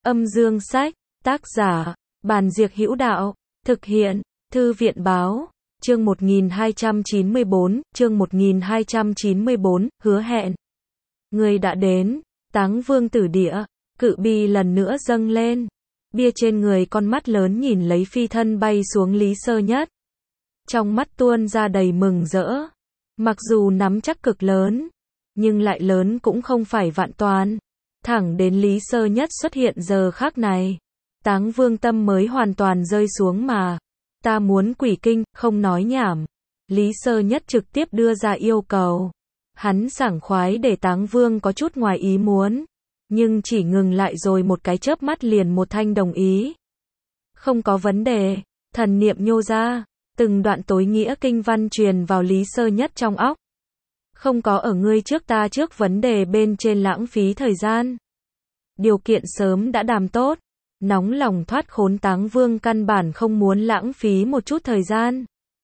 Âm dương sách, tác giả, Bàn Diệc Hữu Đạo, thực hiện, Thư viện Báo, chương 1294, hứa hẹn. Người đã đến, Táng Vương tử địa, cự bi lần nữa dâng lên. Bia trên người con mắt lớn nhìn lấy phi thân bay xuống Lý Sơ Nhất. Trong mắt tuôn ra đầy mừng rỡ. Mặc dù nắm chắc cực lớn, nhưng lại lớn cũng không phải vạn toàn. Thẳng đến Lý Sơ Nhất xuất hiện giờ khắc này, Táng Vương tâm mới hoàn toàn rơi xuống mà. Ta muốn quỷ kinh, không nói nhảm. Lý Sơ Nhất trực tiếp đưa ra yêu cầu. Hắn sảng khoái để Táng Vương có chút ngoài ý muốn, nhưng chỉ ngừng lại rồi một cái chớp mắt liền một thanh đồng ý. Không có vấn đề, thần niệm nhô ra, từng đoạn tối nghĩa kinh văn truyền vào Lý Sơ Nhất trong óc. Không có ở ngươi trước ta trước vấn đề bên trên lãng phí thời gian. Điều kiện sớm đã đàm tốt, nóng lòng thoát khốn Táng Vương căn bản không muốn lãng phí một chút thời gian.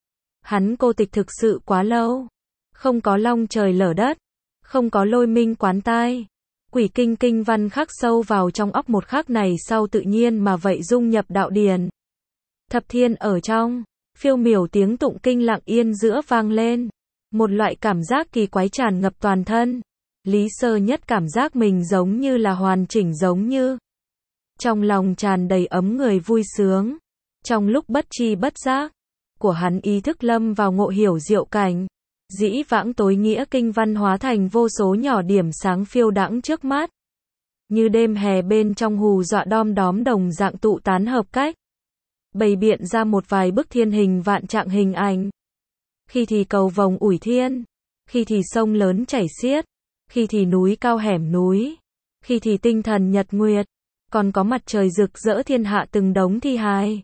Hắn cô tịch thực sự quá lâu, không có long trời lở đất, không có lôi minh quán tai. Quỷ kinh kinh văn khắc sâu vào trong óc một khắc này sau tự nhiên mà vậy dung nhập đạo điển. Thập thiên ở trong, phiêu miểu tiếng tụng kinh lặng yên giữa vang lên. Một loại cảm giác kỳ quái tràn ngập toàn thân. Lý Sơ Nhất cảm giác mình giống như là hoàn chỉnh giống như. Trong lòng tràn đầy ấm người vui sướng. Trong lúc bất tri bất giác, của hắn ý thức lâm vào ngộ hiểu diệu cảnh. Dĩ vãng tối nghĩa kinh văn hóa thành vô số nhỏ điểm sáng phiêu đãng trước mắt. Như đêm hè bên trong hù dọa đom đóm đồng dạng tụ tán hợp cách. Bày biện ra một vài bức thiên hình vạn trạng hình ảnh. Khi thì cầu vồng ủi thiên, khi thì sông lớn chảy xiết, khi thì núi cao hẻm núi, khi thì tinh thần nhật nguyệt, còn có mặt trời rực rỡ thiên hạ từng đống thi hài.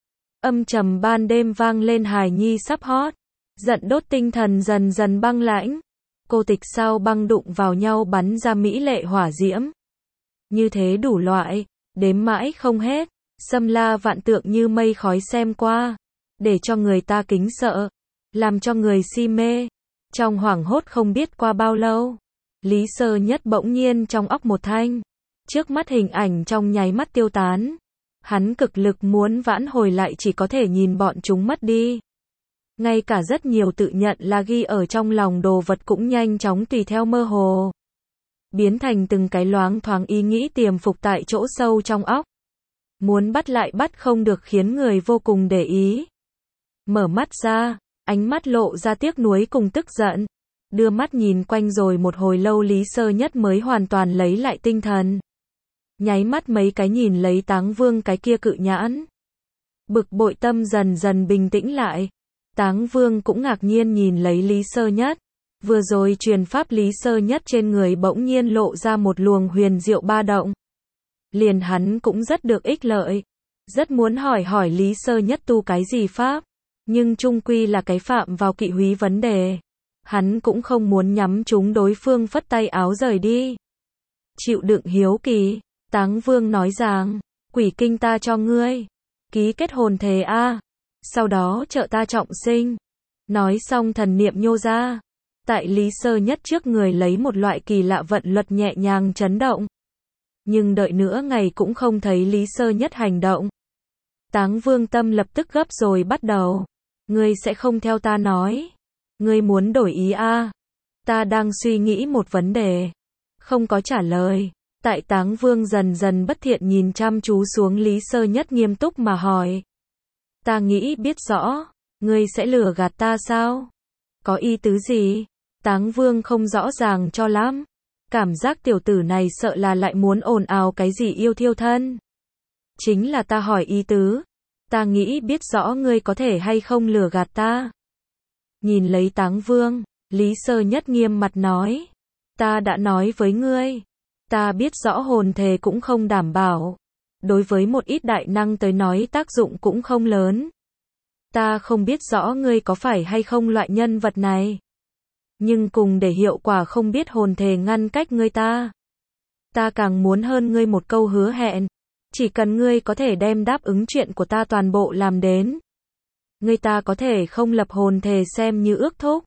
Âm trầm ban đêm vang lên hài nhi sắp hót, giận đốt tinh thần dần dần băng lãnh. Cô tịch sao băng đụng vào nhau bắn ra mỹ lệ hỏa diễm. Như thế đủ loại, đếm mãi không hết, xâm la vạn tượng như mây khói xem qua, để cho người ta kính sợ, làm cho người si mê. Trong hoảng hốt không biết qua bao lâu, Lý Sơ Nhất bỗng nhiên trong óc một thanh, trước mắt hình ảnh trong nháy mắt tiêu tán. Hắn cực lực muốn vãn hồi lại chỉ có thể nhìn bọn chúng mất đi. Ngay cả rất nhiều tự nhận là ghi ở trong lòng đồ vật cũng nhanh chóng tùy theo mơ hồ, biến thành từng cái loáng thoáng ý nghĩ tiềm phục tại chỗ sâu trong óc. Muốn bắt lại bắt không được khiến người vô cùng để ý. Mở mắt ra, ánh mắt lộ ra tiếc nuối cùng tức giận. Đưa mắt nhìn quanh rồi một hồi lâu Lý Sơ Nhất mới hoàn toàn lấy lại tinh thần. Nháy mắt mấy cái nhìn lấy Táng Vương cái kia cự nhãn. Bực bội tâm dần dần bình tĩnh lại. Táng Vương cũng ngạc nhiên nhìn lấy Lý Sơ Nhất. Vừa rồi truyền pháp Lý Sơ Nhất trên người bỗng nhiên lộ ra một luồng huyền diệu ba động. Liền hắn cũng rất được ích lợi. Rất muốn hỏi Lý Sơ Nhất tu cái gì pháp. Nhưng chung quy là cái phạm vào kỵ húy vấn đề. Hắn cũng không muốn nhắm chúng đối phương phất tay áo rời đi. Chịu đựng hiếu kỳ, Táng Vương nói rằng, quỷ kinh ta cho ngươi. Ký kết hồn thề a. Sau đó trợ ta trọng sinh. Nói xong thần niệm nhô ra. Tại Lý Sơ Nhất trước người lấy một loại kỳ lạ vận luật nhẹ nhàng chấn động. Nhưng đợi nữa ngày cũng không thấy Lý Sơ Nhất hành động. Táng Vương tâm lập tức gấp rồi bắt đầu. Ngươi sẽ không theo ta nói. Ngươi muốn đổi ý a? Ta đang suy nghĩ một vấn đề. Không có trả lời. Tại Táng Vương dần dần bất thiện nhìn chăm chú xuống Lý Sơ Nhất nghiêm túc mà hỏi. Ta nghĩ biết rõ. Ngươi sẽ lừa gạt ta sao? Có ý tứ gì? Táng Vương không rõ ràng cho lắm. Cảm giác tiểu tử này sợ là lại muốn ồn ào cái gì yêu thiêu thân. Chính là ta hỏi ý tứ. Ta nghĩ biết rõ ngươi có thể hay không lừa gạt ta. Nhìn lấy Táng Vương, Lý Sơ Nhất nghiêm mặt nói. Ta đã nói với ngươi. Ta biết rõ hồn thề cũng không đảm bảo. Đối với một ít đại năng tới nói tác dụng cũng không lớn. Ta không biết rõ ngươi có phải hay không loại nhân vật này. Nhưng cùng để hiệu quả không biết hồn thề ngăn cách ngươi ta. Ta càng muốn hơn ngươi một câu hứa hẹn. Chỉ cần ngươi có thể đem đáp ứng chuyện của ta toàn bộ làm đến. Ngươi ta có thể không lập hồn thề xem như ước thúc.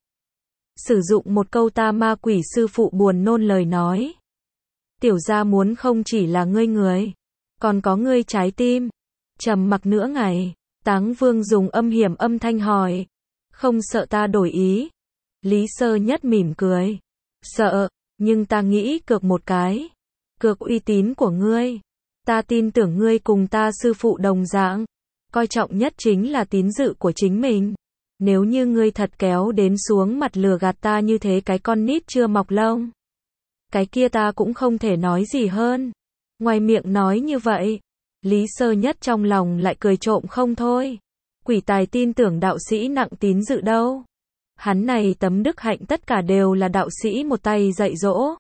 Sử dụng một câu ta ma quỷ sư phụ buồn nôn lời nói. Tiểu gia muốn không chỉ là ngươi người. Còn có ngươi trái tim. Trầm mặc nửa ngày, Táng Vương dùng âm hiểm âm thanh hỏi. Không sợ ta đổi ý? Lý Sơ Nhất mỉm cười. Sợ, nhưng ta nghĩ cược một cái. Cược uy tín của ngươi. Ta tin tưởng ngươi cùng ta sư phụ đồng dạng. Coi trọng nhất chính là tín dự của chính mình. Nếu như ngươi thật kéo đến xuống mặt lừa gạt ta như thế cái con nít chưa mọc lông. Cái kia ta cũng không thể nói gì hơn. Ngoài miệng nói như vậy, Lý Sơ Nhất trong lòng lại cười trộm không thôi. Quỷ tài tin tưởng đạo sĩ nặng tín dự đâu. Hắn này tấm đức hạnh tất cả đều là đạo sĩ một tay dạy dỗ.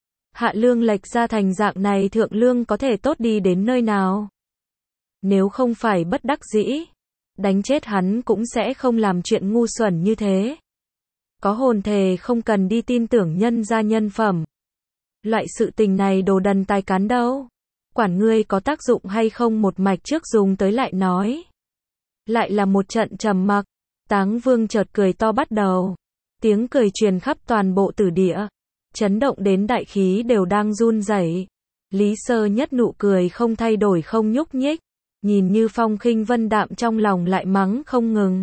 Hạ lương lệch ra thành dạng này thượng lương có thể tốt đi đến nơi nào. Nếu không phải bất đắc dĩ, đánh chết hắn cũng sẽ không làm chuyện ngu xuẩn như thế. Có hồn thề không cần đi tin tưởng nhân gia nhân phẩm. Loại sự tình này đồ đần tài cán đâu. Quản ngươi có tác dụng hay không một mạch trước dùng tới lại nói. Lại là một trận trầm mặc. Táng Vương chợt cười to bắt đầu. Tiếng cười truyền khắp toàn bộ tử địa. Chấn động đến đại khí đều đang run rẩy. Lý Sơ Nhất nụ cười không thay đổi không nhúc nhích. Nhìn như phong khinh vân đạm trong lòng lại mắng không ngừng.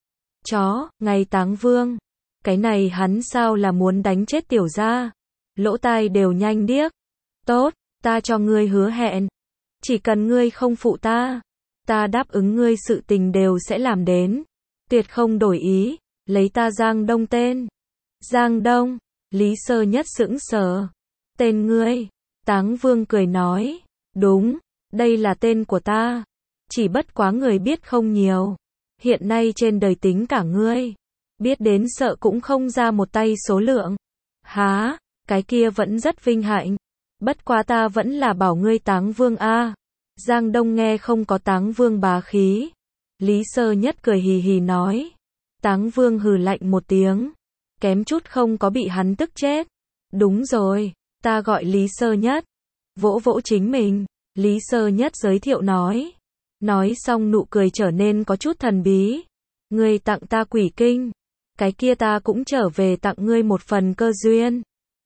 Chó, ngày Táng Vương. Cái này hắn sao là muốn đánh chết tiểu gia. Lỗ tai đều nhanh điếc. Tốt, ta cho ngươi hứa hẹn. Chỉ cần ngươi không phụ ta. Ta đáp ứng ngươi sự tình đều sẽ làm đến. Tuyệt không đổi ý. Lấy ta Giang Đông tên. Giang Đông. Lý Sơ Nhất sững sờ. Tên ngươi. Táng Vương cười nói. Đúng, đây là tên của ta. Chỉ bất quá người biết không nhiều. Hiện nay trên đời tính cả ngươi. Biết đến sợ cũng không ra một tay số lượng. Há, cái kia vẫn rất vinh hạnh. Bất quá ta vẫn là bảo ngươi Táng Vương a. Giang Đông nghe không có Táng Vương bá khí. Lý Sơ Nhất cười hì hì nói. Táng Vương hừ lạnh một tiếng. Kém chút không có bị hắn tức chết. Đúng rồi, ta gọi Lý Sơ Nhất. Vỗ vỗ chính mình, Lý Sơ Nhất giới thiệu nói. Nói xong nụ cười trở nên có chút thần bí. Ngươi tặng ta quỷ kinh. Cái kia ta cũng trở về tặng ngươi một phần cơ duyên.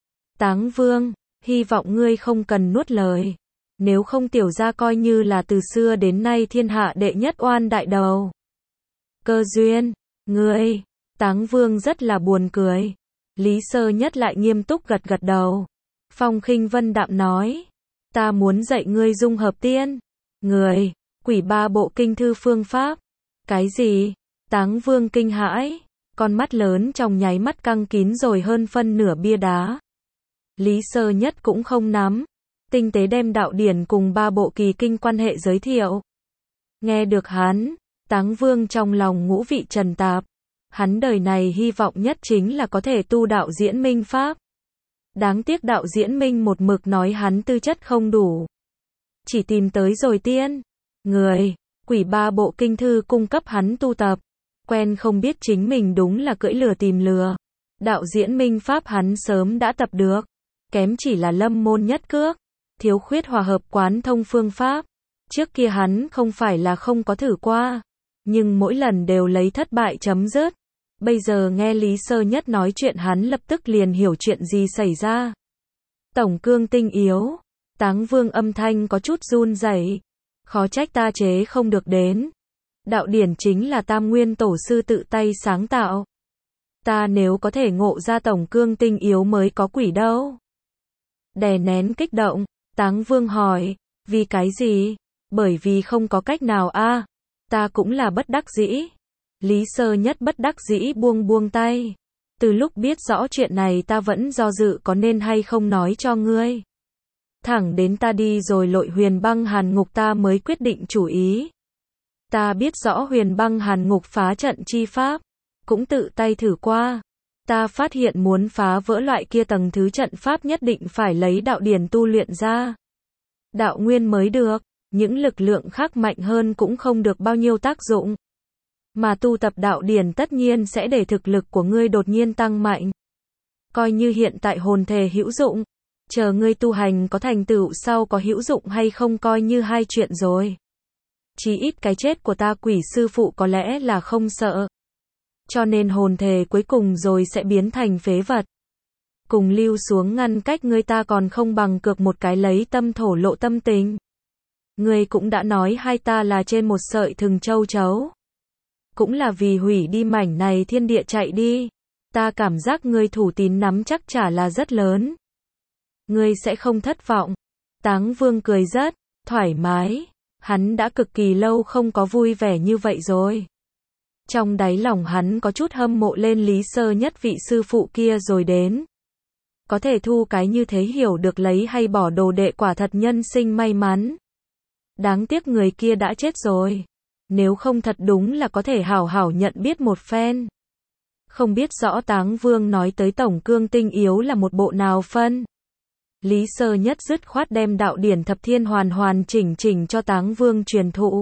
Táng Vương, hy vọng ngươi không cần nuốt lời. Nếu không tiểu gia coi như là từ xưa đến nay thiên hạ đệ nhất oan đại đầu. Cơ duyên, ngươi. Táng Vương rất là buồn cười. Lý Sơ Nhất lại nghiêm túc gật gật đầu. Phong khinh vân đạm nói. Ta muốn dạy ngươi dung hợp tiên. Người, quỷ ba bộ kinh thư phương pháp. Cái gì? Táng Vương kinh hãi. Con mắt lớn trong nháy mắt căng kín rồi hơn phân nửa bia đá. Lý Sơ Nhất cũng không nắm. Tinh tế đem đạo điển cùng ba bộ kỳ kinh quan hệ giới thiệu. Nghe được hắn, Táng Vương trong lòng ngũ vị trần tạp. Hắn đời này hy vọng nhất chính là có thể tu đạo diễn minh pháp. Đáng tiếc đạo diễn minh một mực nói hắn tư chất không đủ. Chỉ tìm tới rồi tiên. Người, quỷ ba bộ kinh thư cung cấp hắn tu tập. Quen không biết chính mình đúng là cưỡi lừa tìm lừa. Đạo diễn minh pháp hắn sớm đã tập được. Kém chỉ là lâm môn nhất cước. Thiếu khuyết hòa hợp quán thông phương pháp. Trước kia hắn không phải là không có thử qua. Nhưng mỗi lần đều lấy thất bại chấm dứt. Bây giờ nghe Lý Sơ Nhất nói chuyện hắn lập tức liền hiểu chuyện gì xảy ra. Tổng cương tinh yếu. Táng Vương âm thanh có chút run rẩy. Khó trách ta chế không được đến. Đạo điển chính là Tam Nguyên Tổ sư tự tay sáng tạo. Ta nếu có thể ngộ ra tổng cương tinh yếu mới có quỷ đâu. Đè nén kích động, Táng Vương hỏi, vì cái gì? Bởi vì không có cách nào a. Ta cũng là bất đắc dĩ. Lý Sơ Nhất bất đắc dĩ buông tay. Từ lúc biết rõ chuyện này ta vẫn do dự có nên hay không nói cho ngươi. Thẳng đến ta đi rồi lội huyền băng hàn ngục ta mới quyết định chủ ý. Ta biết rõ huyền băng hàn ngục phá trận chi pháp. Cũng tự tay thử qua. Ta phát hiện muốn phá vỡ loại kia tầng thứ trận pháp nhất định phải lấy đạo điển tu luyện ra. Đạo nguyên mới được. Những lực lượng khác mạnh hơn cũng không được bao nhiêu tác dụng. Mà tu tập đạo điển tất nhiên sẽ để thực lực của ngươi đột nhiên tăng mạnh. Coi như hiện tại hồn thể hữu dụng. Chờ ngươi tu hành có thành tựu sau có hữu dụng hay không coi như hai chuyện rồi. Chí ít cái chết của ta quỷ sư phụ có lẽ là không sợ. Cho nên hồn thể cuối cùng rồi sẽ biến thành phế vật. Cùng lưu xuống ngăn cách ngươi ta còn không bằng cược một cái lấy tâm thổ lộ tâm tình. Ngươi cũng đã nói hai ta là trên một sợi thừng châu chấu. Cũng là vì hủy đi mảnh này thiên địa chạy đi. Ta cảm giác ngươi thủ tín nắm chắc chả là rất lớn. Ngươi sẽ không thất vọng. Táng Vương cười rất thoải mái. Hắn đã cực kỳ lâu không có vui vẻ như vậy rồi. Trong đáy lòng hắn có chút hâm mộ lên Lý Sơ Nhất vị sư phụ kia rồi đến. Có thể thu cái như thế hiểu được lấy hay bỏ đồ đệ quả thật nhân sinh may mắn. Đáng tiếc người kia đã chết rồi. Nếu không thật đúng là có thể hảo hảo nhận biết một phen. Không biết rõ Táng Vương nói tới tổng cương tinh yếu là một bộ nào phân. Lý Sơ Nhất dứt khoát đem đạo điển thập thiên hoàn hoàn chỉnh chỉnh cho Táng Vương truyền thụ.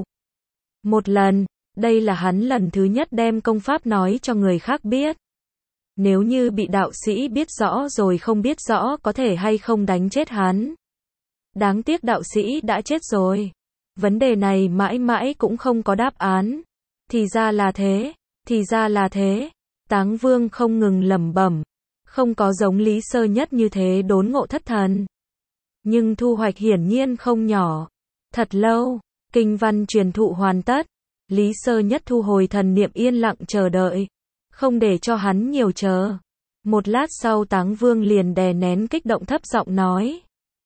Một lần, đây là hắn lần thứ nhất đem công pháp nói cho người khác biết. Nếu như bị đạo sĩ biết rõ rồi không biết rõ có thể hay không đánh chết hắn. Đáng tiếc đạo sĩ đã chết rồi. Vấn đề này mãi mãi cũng không có đáp án. Thì ra là thế, thì ra là thế. Táng Vương không ngừng lẩm bẩm. Không có giống Lý Sơ Nhất như thế đốn ngộ thất thần. Nhưng thu hoạch hiển nhiên không nhỏ. Thật lâu, kinh văn truyền thụ hoàn tất. Lý Sơ Nhất thu hồi thần niệm yên lặng chờ đợi. Không để cho hắn nhiều chờ. Một lát sau Táng Vương liền đè nén kích động thấp giọng nói.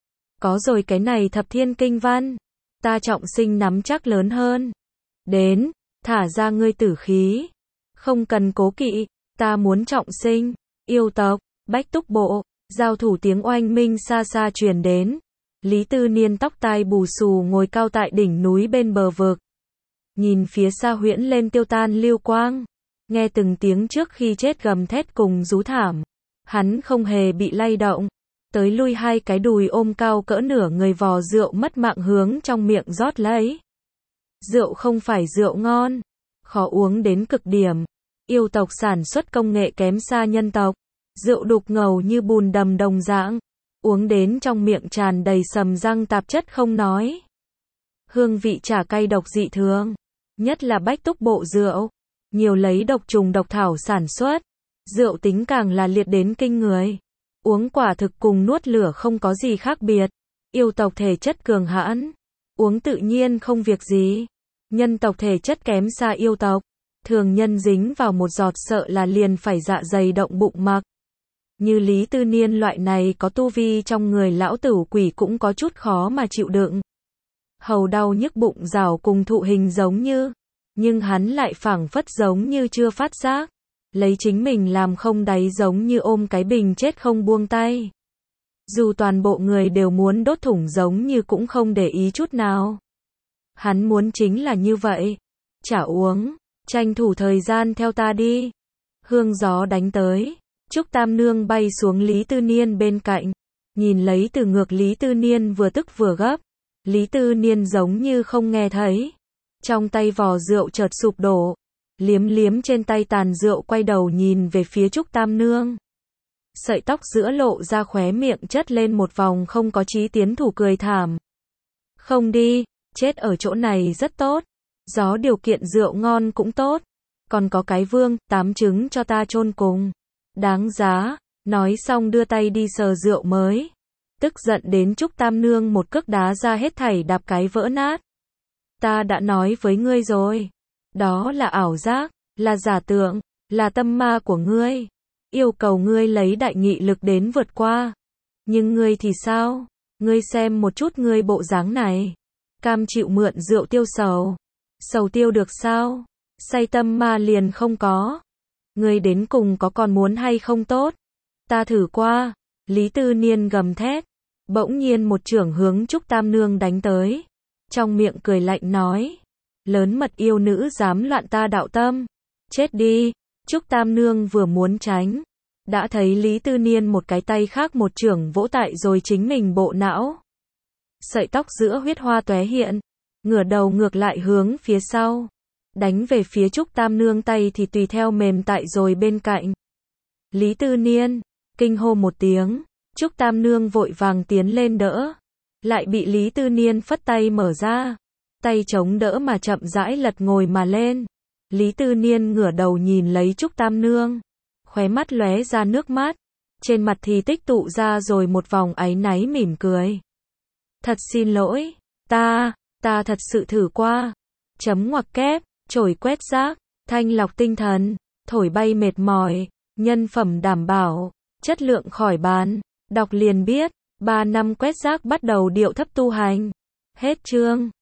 Có rồi cái này thập thiên kinh văn. Ta trọng sinh nắm chắc lớn hơn. Đến, thả ra ngươi tử khí. Không cần cố kỵ, ta muốn trọng sinh. Yêu tộc, Bách Túc Bộ, giao thủ tiếng oanh minh xa xa truyền đến. Lý Tư Niên tóc tai bù xù ngồi cao tại đỉnh núi bên bờ vực. Nhìn phía xa huyễn lên tiêu tan lưu quang. Nghe từng tiếng trước khi chết gầm thét cùng rú thảm. Hắn không hề bị lay động. Tới lui hai cái đùi ôm cao cỡ nửa người vò rượu mất mạng hướng trong miệng rót lấy. Rượu không phải rượu ngon. Khó uống đến cực điểm. Yêu tộc sản xuất công nghệ kém xa nhân tộc. Rượu đục ngầu như bùn đầm đồng dạng. Uống đến trong miệng tràn đầy sầm răng tạp chất không nói. Hương vị chả cay độc dị thường. Nhất là Bách Túc Bộ rượu. Nhiều lấy độc trùng độc thảo sản xuất. Rượu tính càng là liệt đến kinh người. Uống quả thực cùng nuốt lửa không có gì khác biệt. Yêu tộc thể chất cường hãn. Uống tự nhiên không việc gì. Nhân tộc thể chất kém xa yêu tộc. Thường nhân dính vào một giọt sợ là liền phải dạ dày động bụng mặc. Như Lý Tư Niên loại này có tu vi trong người lão tử quỷ cũng có chút khó mà chịu đựng. Hầu đau nhức bụng rào cùng thụ hình giống như. Nhưng hắn lại phảng phất giống như chưa phát giác. Lấy chính mình làm không đáy giống như ôm cái bình chết không buông tay. Dù toàn bộ người đều muốn đốt thủng giống như cũng không để ý chút nào. Hắn muốn chính là như vậy. Chả uống, tranh thủ thời gian theo ta đi. Hương gió đánh tới. Trúc Tam Nương bay xuống Lý Tư Niên bên cạnh. Nhìn lấy từ ngược Lý Tư Niên vừa tức vừa gấp. Lý Tư Niên giống như không nghe thấy. Trong tay vò rượu chợt sụp đổ. Liếm liếm trên tay tàn rượu quay đầu nhìn về phía Trúc Tam Nương. Sợi tóc giữa lộ ra khóe miệng chất lên một vòng không có chí tiến thủ cười thảm. Không đi, chết ở chỗ này rất tốt. Gió điều kiện rượu ngon cũng tốt. Còn có cái vương, 8 trứng cho ta chôn cùng. Đáng giá, nói xong đưa tay đi sờ rượu mới. Tức giận đến Trúc Tam Nương một cước đá ra hết thảy đạp cái vỡ nát. Ta đã nói với ngươi rồi. Đó là ảo giác, là giả tượng, là tâm ma của ngươi. Yêu cầu ngươi lấy đại nghị lực đến vượt qua. Nhưng ngươi thì sao? Ngươi xem một chút ngươi bộ dáng này. Cam chịu mượn rượu tiêu sầu. Sầu tiêu được sao? Say tâm ma liền không có. Ngươi đến cùng có còn muốn hay không tốt? Ta thử qua. Lý Tư Niên gầm thét. Bỗng nhiên một chưởng hướng Trúc Tam Nương đánh tới. Trong miệng cười lạnh nói. Lớn mật yêu nữ dám loạn ta đạo tâm. Chết đi. Trúc Tam Nương vừa muốn tránh. Đã thấy Lý Tư Niên một cái tay khác một chưởng vỗ tại rồi chính mình bộ não. Sợi tóc giữa huyết hoa tóe hiện. Ngửa đầu ngược lại hướng phía sau. Đánh về phía Trúc Tam Nương tay thì tùy theo mềm tại rồi bên cạnh. Lý Tư Niên. Kinh hô một tiếng. Trúc Tam Nương vội vàng tiến lên đỡ. Lại bị Lý Tư Niên phất tay mở ra. Tay chống đỡ mà chậm rãi lật ngồi mà lên. Lý Tư Niên ngửa đầu nhìn lấy Trúc Tam Nương. Khóe mắt lóe ra nước mắt. Trên mặt thì tích tụ ra rồi một vòng áy náy mỉm cười. Thật xin lỗi. Ta thật sự thử qua. Chấm ngoặc kép, chổi quét rác, thanh lọc tinh thần, thổi bay mệt mỏi, nhân phẩm đảm bảo, chất lượng khỏi bàn. Đọc liền biết, 3 năm quét rác bắt đầu điệu thấp tu hành. Hết chương.